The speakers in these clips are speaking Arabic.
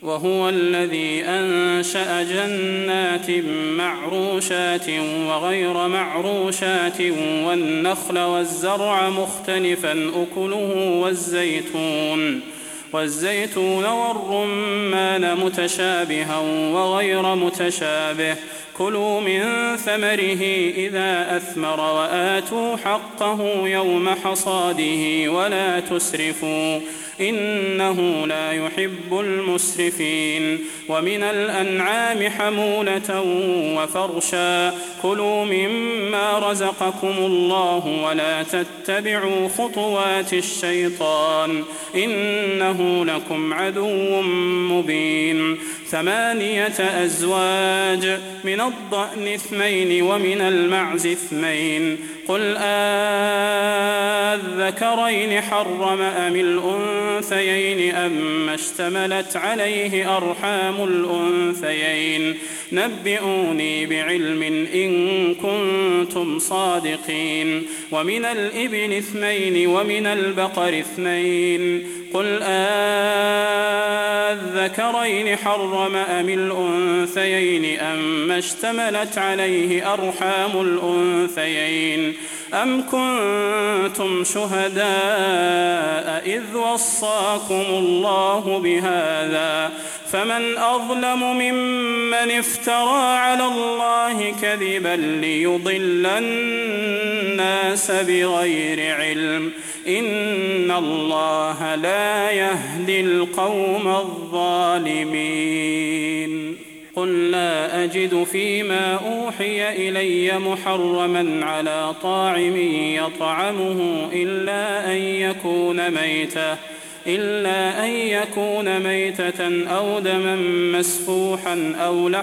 وهو الذي أنشأ جنات معروشات وغير معروشات والنخل والزرع مختلفا أكله والزيتون والرمان متشابها وغير متشابه كلوا من ثمره إذا أثمر وآتوا حقه يوم حصاده ولا تسرفوا إنه لا يحب المسرفين ومن الأنعام حمولة وفرشا كلوا مما رزقكم الله ولا تتبعوا خطوات الشيطان إنه لكم عدو مبين 8 أزواج من الضأن 2 ومن المعز 2 قل أذكرين حرم أم الأنثيين أما اشتملت عليه أرحام الأنثيين نبئوني بعلم إن كنتم صادقين ومن الإبل 2 ومن البقر 2 قل أذكرين حرم أم الأنثيين أما اشتملت عليه أرحام الأنثيين أم كنتم شهداء إذ وصاكم الله بهذا فمن أظلم ممن افترى على الله كذبا ليضل الناس بغير علم إن الله لا يهدي القوم الظالمين قل لا أجد فيما أوحي إلي محرما على طاعم يطعمه إلا أن يكون ميتة أو دما مسفوحا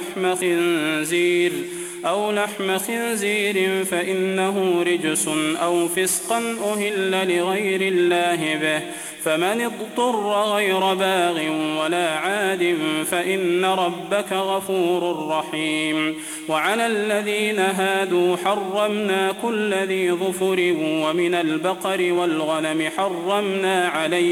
أو لحم خنزير فإنه رجس أو فسقا أهل لغير الله به فمن اضطر غير باغ ولا عاد فإن ربك غفور رحيم وعلى الذين هادوا حرمنا كل ذي ظفر ومن البقر والغنم حرمنا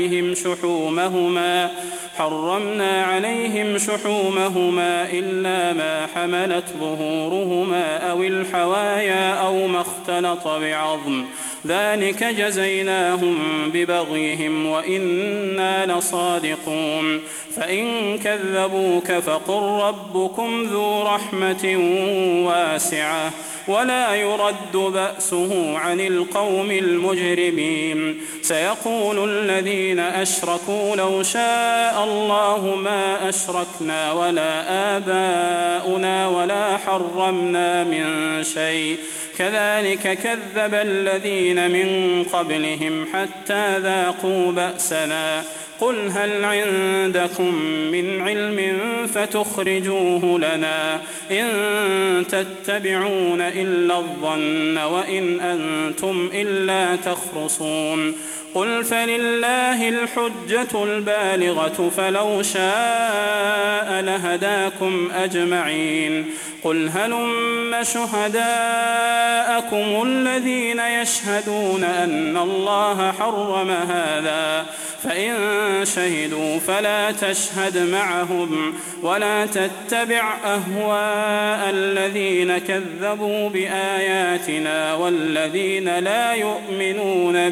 عليهم شحومهما إلا ما حملت ظهورهما أو الحوايا أو ما اختلط بعظم ذلك جزيناهم ببغيهم وإنا لصادقون فإن كذبوك فقل ربكم ذو رحمة واسعة ولا يرد بأسه عن القوم المجرمين سيقول الذين أشركوا لو شاء الله ما أشركنا ولا آباؤنا ولا حرمنا من شيء كذلك كذب الذين من قبلهم حتى ذاقوا بأسنا قل هل عندكم من علم فتخرجوه لنا إن تتبعون إلا الظن وإن أنتم إلا تخرصون قل فلله الحجة البالغة فلو شاء لهداكم أجمعين قل هلم شهداءكم الذين يشهدون أن الله حرم هذا فإن شهدوا فلا تشهد معهم ولا تتبع أهواء الذين كذبوا بآياتنا والذين لا يؤمنون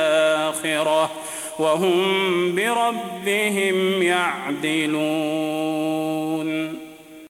بالآخرة وهم بربهم يعدلون